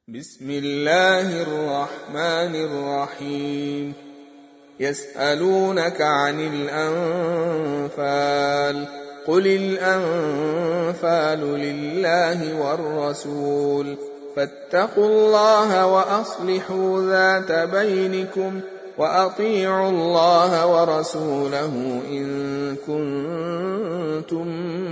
بسم الله الرحمن الرحيم. يسألونك عن الأنفال قل الأنفال لله والرسول فاتقوا الله وأصلحوا ذات بينكم وأطيعوا الله ورسوله إن كنتم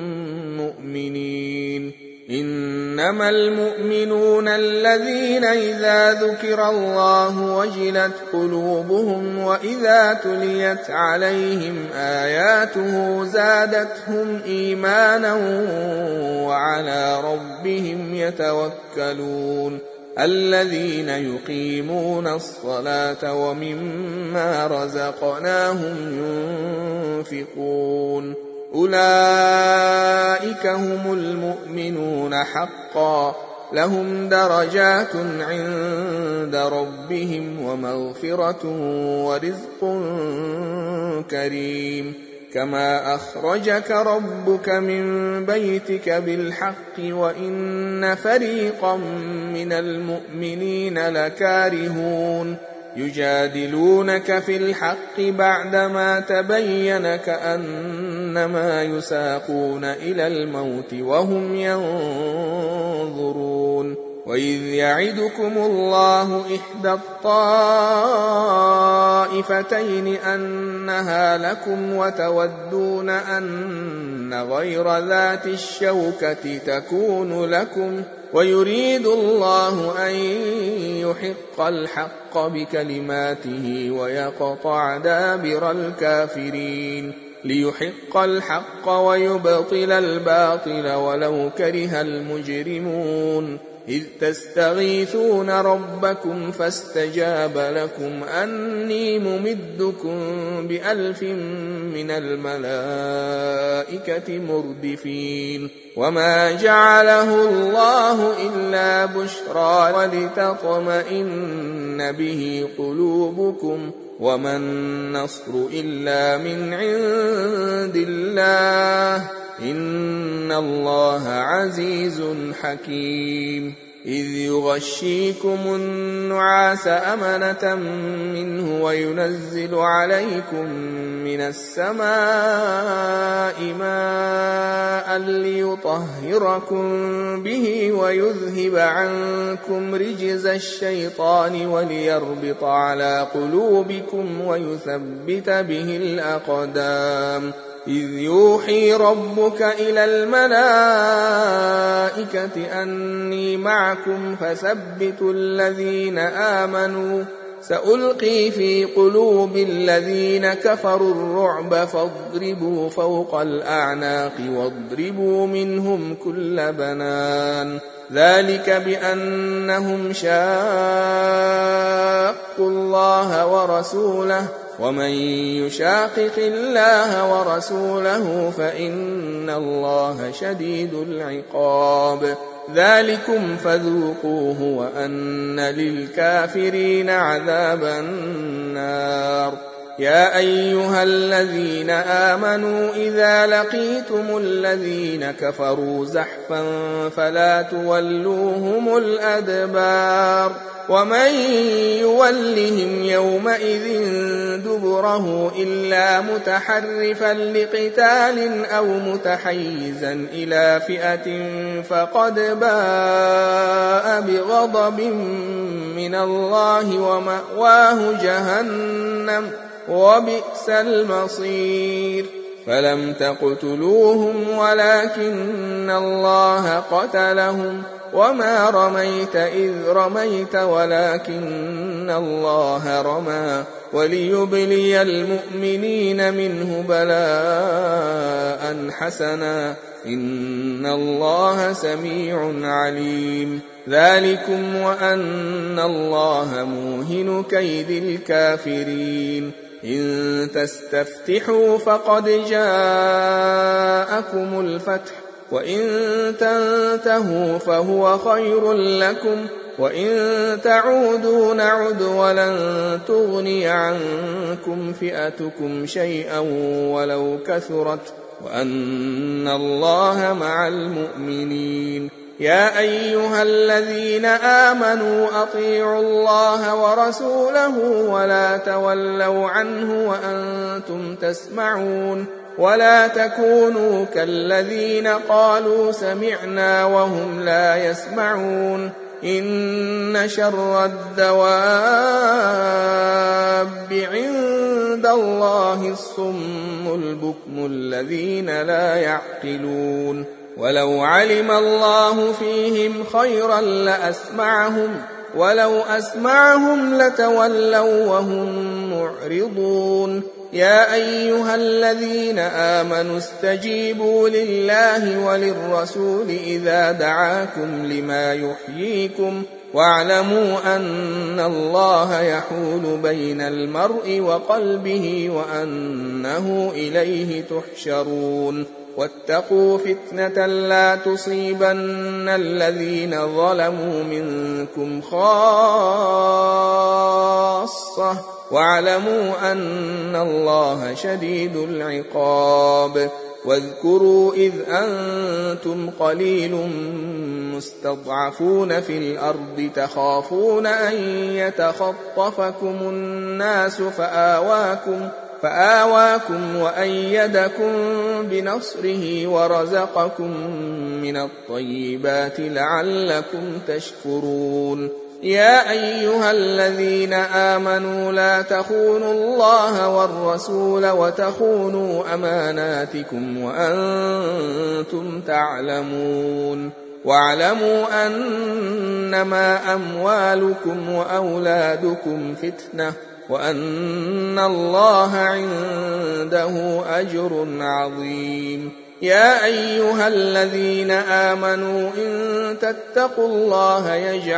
مؤمنين. إنما المؤمنون الذين إذا ذكر الله وجلت قلوبهم وإذا تليت عليهم آياته زادتهم إيمانا وعلى ربهم يتوكلون. الذين يقيمون الصلاة ومما رزقناهم ينفقون أولئك هم المؤمنون حقا لهم درجات عند ربهم ومغفرة ورزق كريم. كما أخرجك ربك من بيتك بالحق وإن فريقا من المؤمنين لكارهون يجادلونك في الحق بعدما تبين كأنما يساقون إلى الموت وهم ينظرون. وإذ يعدكم الله إحدى الطائفتين أنها لكم وتودون أن غير ذات الشوكة تكون لكم ويريد الله أن يحق الحق بكلماته ويقطع دابر الكافرين ليحق الحق ويبطل الباطل ولو كره المجرمون. إذ تستغيثون ربكم فاستجاب لكم أني ممدكم ب1000 من الملائكة مردفين. وما جعله الله إلا بشرى ولتطمئن به قلوبكم وما النصر إلا من عند الله إن الله عزيز حكيم. إذ يغشيكم النعاس أمنة منه وينزل عليكم من السماء ماء ليطهركم به ويذهب عنكم رجز الشيطان وليربط على قلوبكم ويثبت به الأقدام. إذ يوحي ربك إلى الملائكة أني معكم فثبتوا الذين آمنوا سألقي في قلوب الذين كفروا الرعب فاضربوا فوق الأعناق واضربوا منهم كل بنان. ذلك بأنهم شاقوا الله ورسوله ومن يشاقق الله ورسوله فإن الله شديد العقاب. ذلكم فذوقوه وأن للكافرين عذاب النار. يا أيها الذين آمنوا إذا لقيتم الذين كفروا زحفا فلا تولوهم الأدبار ومن يولهم يومئذ دبره إلا متحرفا لقتال أو متحيزا إلى فئة فقد باء بغضب من الله ومأواه جهنم وبئس المصير. فلم تقتلوهم ولكن الله قتلهم وما رميت إذ رميت ولكن الله رمى وليبلي المؤمنين منه بلاء حسنا إن الله سميع عليم. ذلكم وأن الله موهن كيد الكافرين. إن تستفتحوا فقد جاءكم الفتح وإن تنتهوا فهو خير لكم وإن تعودوا نعد ولن تغني عنكم فئتكم شيئا ولو كثرت وأن الله مع المؤمنين. يا أيها الذين آمنوا أطيعوا الله ورسوله ولا تولوا عنه وأنتم تسمعون ولا تكونوا كالذين قالوا سمعنا وهم لا يسمعون إن شر الدواب عند الله الصم البكم الذين لا يعقلون ولو علم الله فيهم خيرا لأسمعهم ولو أسمعهم لتولوا وهم معرضون يا أيها الذين آمنوا استجيبوا لله وللرسول إذا دعاكم لما يحييكم واعلموا أن الله يحول بين المرء وقلبه وأنه إليه تحشرون واتقوا فتنة لا تصيبن الذين ظلموا منكم خاصة واعلموا أن الله شديد العقاب واذكروا إذ أنتم قليل مستضعفون في الأرض تخافون أن يتخطفكم الناس فآواكم وأيدكم بنصره ورزقكم من الطيبات لعلكم تشكرون يا أيها الذين آمنوا لا تخونوا الله والرسول وتخونوا أماناتكم وأنتم تعلمون واعلموا أنما أموالكم وأولادكم فتنة وأن الله عنده أجر عظيم يا أيها الذين آمنوا إن تتقوا الله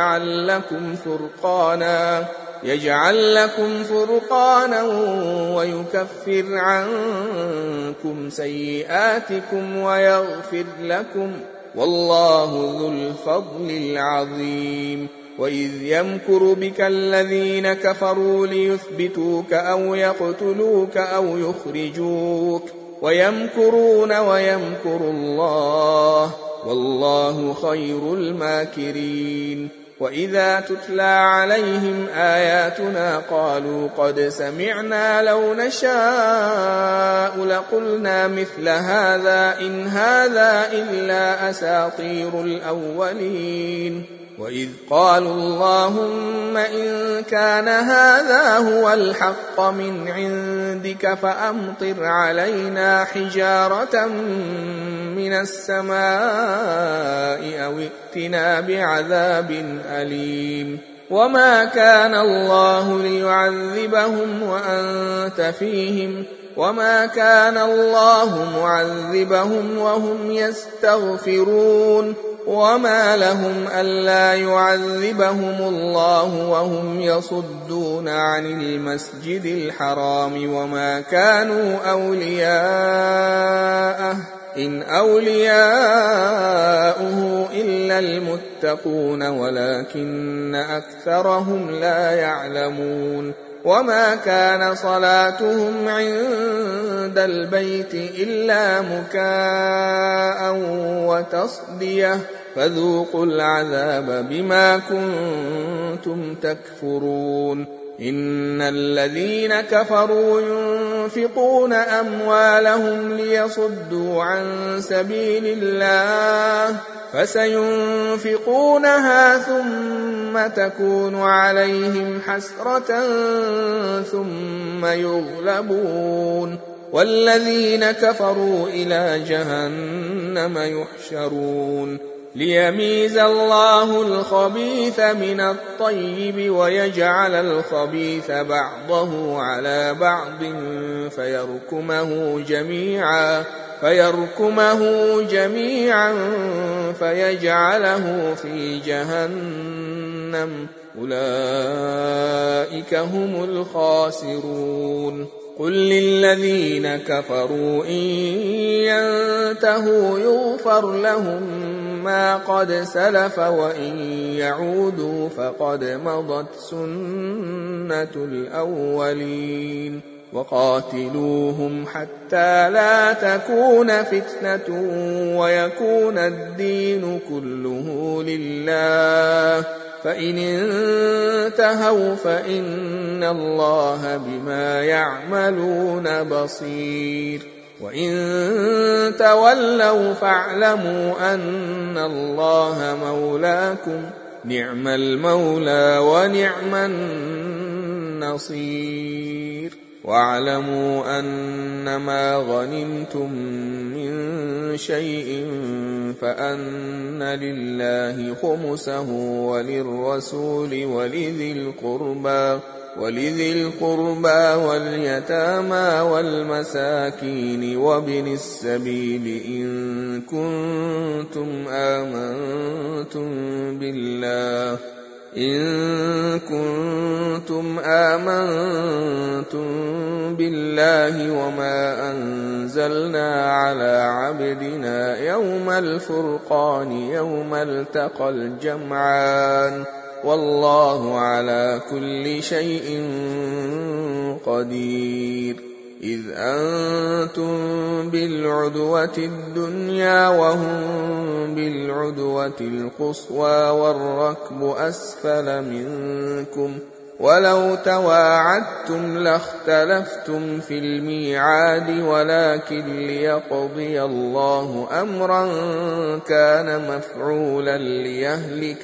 يجعل لكم فرقانا ويكفر عنكم سيئاتكم ويغفر لكم والله ذو الفضل العظيم وإذ يمكر بك الذين كفروا ليثبتوك أو يقتلوك أو يخرجوك ويمكرون ويمكر الله والله خير الماكرين وإذا تتلى عليهم آياتنا قالوا قد سمعنا لو نشاء لقلنا مثل هذا إن هذا إلا أساطير الأولين وإذ قالوا اللهم إن كان هذا هو الحق من عندك فأمطر علينا حجارة من السماء أو ائتنا بعذاب أليم وما كان الله ليعذبهم وأنت فيهم وما كان الله معذبهم وهم يستغفرون وما لهم ألا يعذبهم الله وهم يصدون عن المسجد الحرام وما كانوا أولياءه إن أولياؤه إلا المتقون ولكن أكثرهم لا يعلمون وما كان صلاتهم عند البيت إلا مكاء وتصدية فذوقوا العذاب بما كنتم تكفرون إن الذين كفروا ينفقون أموالهم ليصدوا عن سبيل الله فسينفقونها ثم تكون عليهم حسرة ثم يغلبون والذين كفروا إلى جهنم يحشرون ليميز الله الخبيث من الطيب ويجعل الخبيث بعضه على بعض فيركمه جميعا فيجعله في جهنم أولئك هم الخاسرون قل للذين كفروا إن ينتهوا يغفر لهم ما قد سلف وإن يعودوا فقد مضت سنة الأولين وقاتلوهم حتى لا تكون فتنة ويكون الدين كله لله، فإن انتهوا فإن الله بما يعملون بصير، وإن تولوا فاعلموا أن الله مولاكم، نعم المولى ونعم النصير. واعلموا أنما غنمتم من شيء فأن لله خمسه وللرسول ولذي القربى واليتامى والمساكين وابن السبيل إن كنتم آمنتم بالله وما أنزلنا على عبدنا يوم الفرقان يوم التقى الجمعان، والله على كل شيء قدير. إذ أنتم بالعدوة الدنيا وهم بالعدوة القصوى والركب أسفل منكم، ولو تواعدتم لاختلفتم في الميعاد، ولكن ليقضي الله أمرا كان مفعولا ليهلك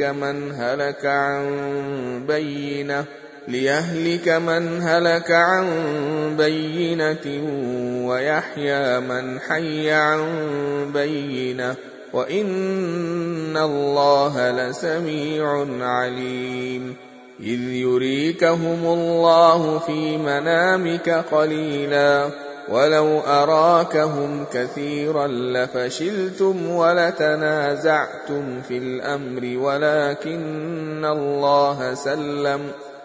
من هلك عن بينة ويحيى من حي عن بينة، وإن الله لسميع عليم. إذ يريكهم الله في منامك قليلا ولو أراكهم كثيرا لفشلتم ولتنازعتم في الأمر ولكن الله سلم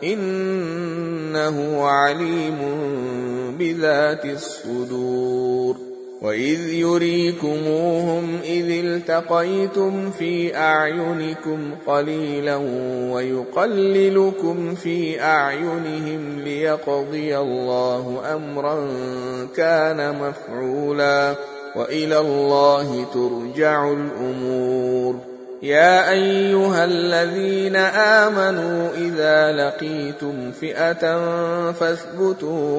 إنه عليم بذات الصدور. وإذ يريكموهم إذ التقيتم في أعينكم قليلا ويقللكم في أعينهم ليقضي الله أمرا كان مفعولا، وإلى الله ترجع الأمور. يا أيها الذين آمنوا إذا لقيتم فئة فاثبتوا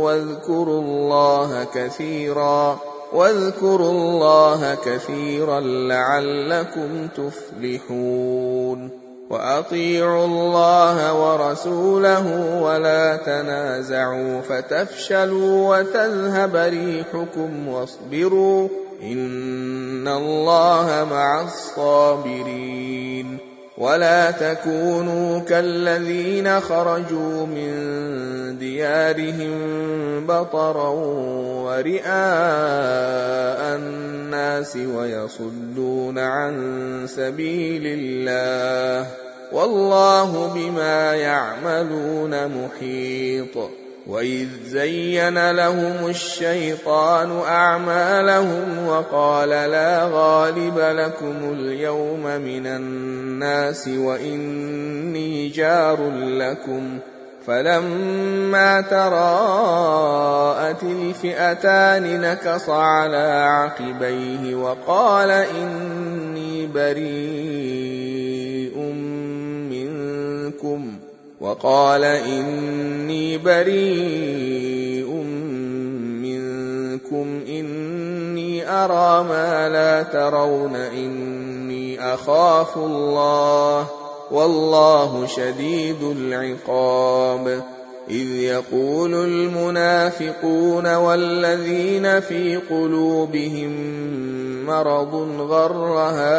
واذكروا الله كثيرا لعلكم تفلحون. وأطيعوا الله ورسوله ولا تنازعوا فتفشلوا وتذهب ريحكم واصبروا إن الله مع الصابرين. ولا تكونوا كالذين خرجوا من ديارهم بطرا ورئاء الناس ويصدون عن سبيل الله، والله بما يعملون محيط. وإذ زين لهم الشيطان أعمالهم وقال لا غالب لكم اليوم من الناس وإني جار لكم، فلما تراءت الفئتان نكص على عقبيه وقال إني بريء منكم إني أرى ما لا ترون إني أخاف الله والله شديد العقاب. إذ يقول المنافقون والذين في قلوبهم مرض غر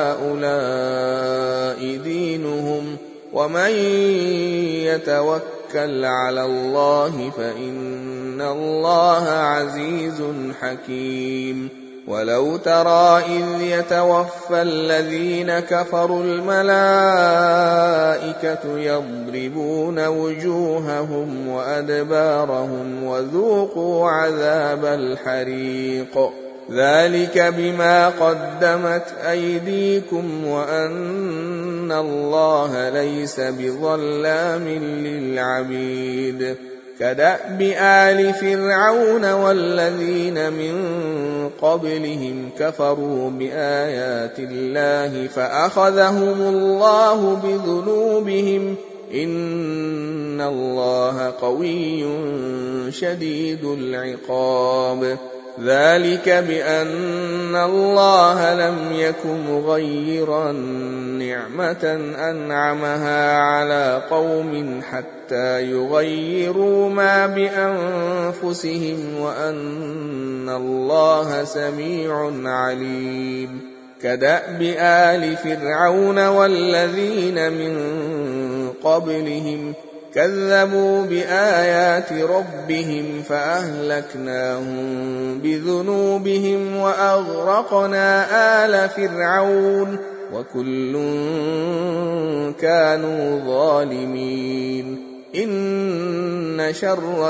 هؤلاء دينهم ومن يتوكل على الله فإن الله عزيز حكيم. ولو ترى إذ يتوفى الذين كفروا الملائكة يضربون وجوههم وأدبارهم وذوقوا عذاب الحريق ذلك بما قدمت أيديكم وأن الله ليس بظلام للعبيد. كدأب آل فرعون والذين من قبلهم كفروا بآيات الله فأخذهم الله بذنوبهم إن الله قوي شديد العقاب ذلك بأن الله لم يك مغيرا نعمة أنعمها على قوم حتى يغيروا ما بأنفسهم وأن الله سميع عليم كدأب آل فرعون والذين من قبلهم كذبوا بآيات ربهم فأهلكناهم بذنوبهم وأغرقنا آل فرعون وكل كانوا ظالمين إن شر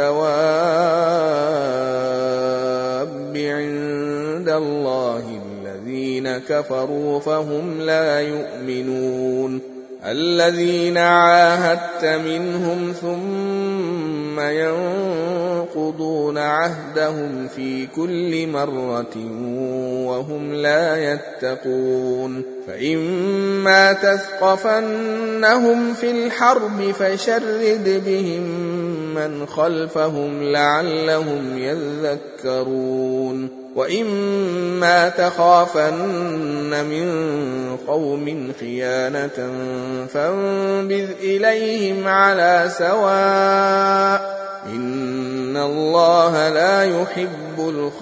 الدواب عند الله الذين كفروا فهم لا يؤمنون الذين عاهدت منهم ثم ينقضون عهدهم في كل مرة وهم لا يتقون فإما تثقفنهم في الحرب فشرد بهم من خلفهم لعلهم يذكرون وإما تخافن من قوم خيانة فانبذ إليهم على سواء إن الله لا يحب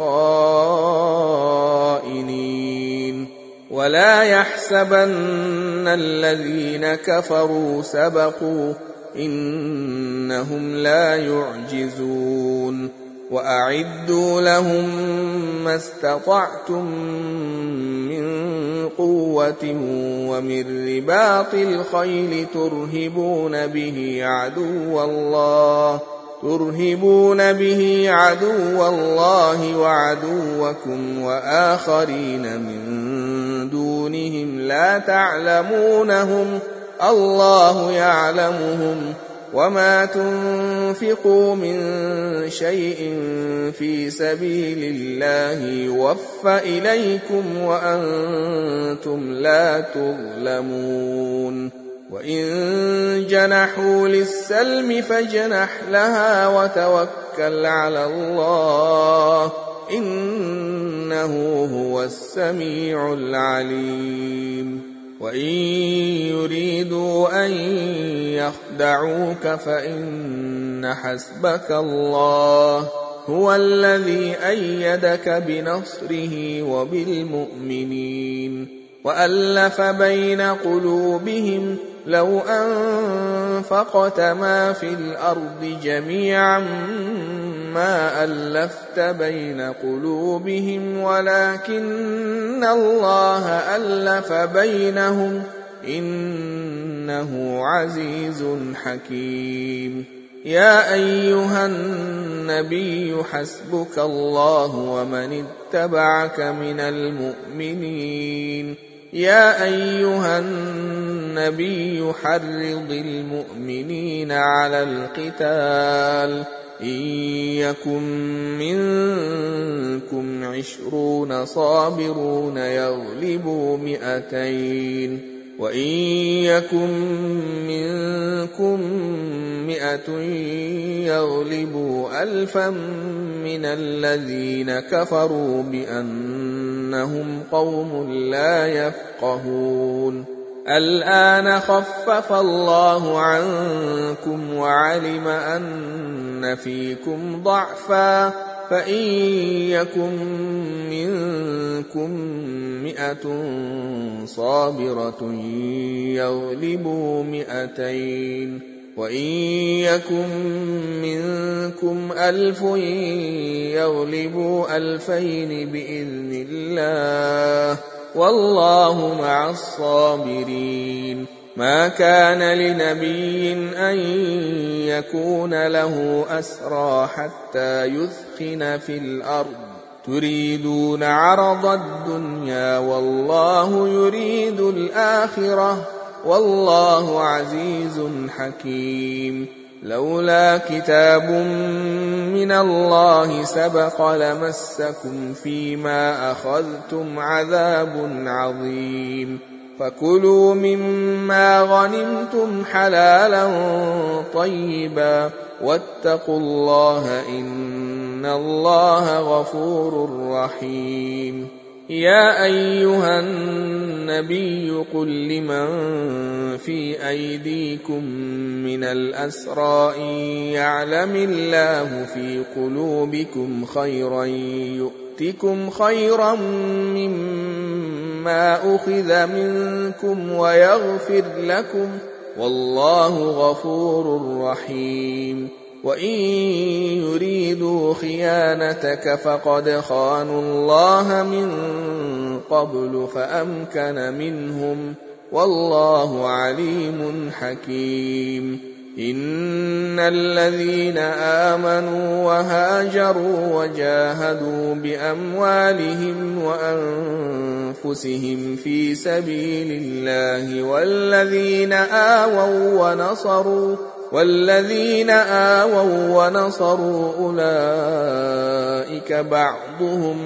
الخائنين ولا يحسبن الذين كفروا سبقوا إنهم لا يعجزون وأعدوا لهم ما استطعتم من قوة ومن رباط الخيل ترهبون به عدو الله وعدوكم وآخرين من دونهم لا تعلمونهم الله يعلمهم وما تنفقوا من شيء في سبيل الله يوفى إليكم وأنتم لا تظلمون وإن جنحوا للسلم فاجنح لها وتوكل على الله إنه هو السميع العليم وإن يريدوا أن يخدعوك فإن حسبك الله هو الذي أيدك بنصره وبالمؤمنين وألف بين قلوبهم لو أنفقت ما في الأرض جميعا ما ألفت بين قلوبهم ولكن الله ألف بينهم إنه عزيز حكيم يا أيها النبي حسبك الله ومن اتبعك من المؤمنين يا أيها النبي حرض المؤمنين على القتال إن يكن منكم 20 صابرون يغلبوا 200 وإن يكن منكم 100 يغلبوا 1000 من الذين كفروا بأنهم قوم لا يفقهون الآن خفف الله عنكم وعلم أن فيكم ضعفا فإن يكن منكم 100 صابرة يغلبوا 200 وإن يكن منكم 1000 يغلبوا 2000 بإذن الله والله مع الصابرين ما كان لنبي أن يكون له أسرى حتى يثخن في الأرض تريدون عرض الدنيا والله يريد الآخرة والله عزيز حكيم لولا كتاب من الله سبق لمسكم فيما أخذتم عذاب عظيم فكلوا مما غنمتم حلالا طيبا واتقوا الله إن الله غفور رحيم يا أيها النبي قل لمن في أيديكم من الأسرى إن يعلم الله في قلوبكم خيرا يؤتكم خيرا مما أخذ منكم ويغفر لكم والله غفور رحيم وإن يريدوا خيانتك فقد خانوا الله من قبل فأمكن منهم والله عليم حكيم إن الذين آمنوا وهاجروا وجاهدوا بأموالهم وأنفسهم في سبيل الله والذين آووا ونصروا أولئك بعضهم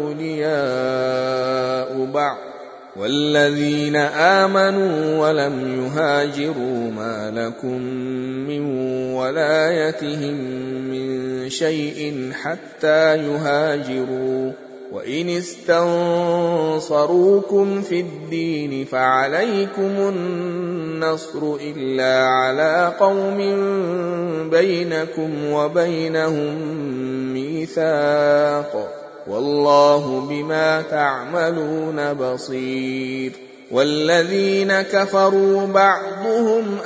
أولياء بعض والذين آمنوا ولم يهاجروا ما لكم من ولايتهم من شيء حتى يهاجروا وإن استنصروكم في الدين فعليكم النصر إلا على قوم بينكم وبينهم ميثاق والله بما تعملون بصير والذين كفروا بعضهم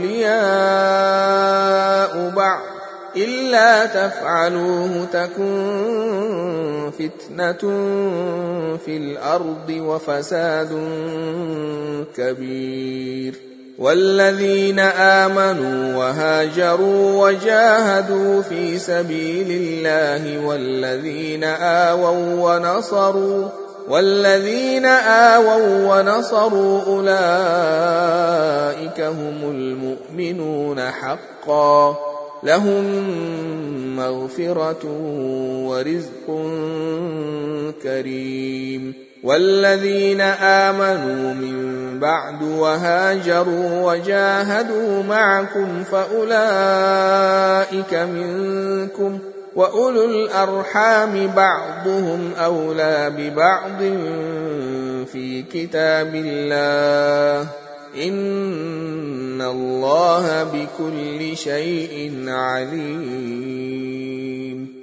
أولياء بعض إلا تفعلوه تكن فتنة في الأرض وفساد كبير والذين آمنوا وهاجروا وجاهدوا في سبيل الله والذين آووا ونصروا أولئك هم المؤمنون حقا لهم مغفرة ورزق كريم والذين آمنوا من بعد وهاجروا وجاهدوا معكم فأولئك منكم وأولو الأرحام بعضهم أولى ببعض في كتاب الله إن الله بكل شيء عليم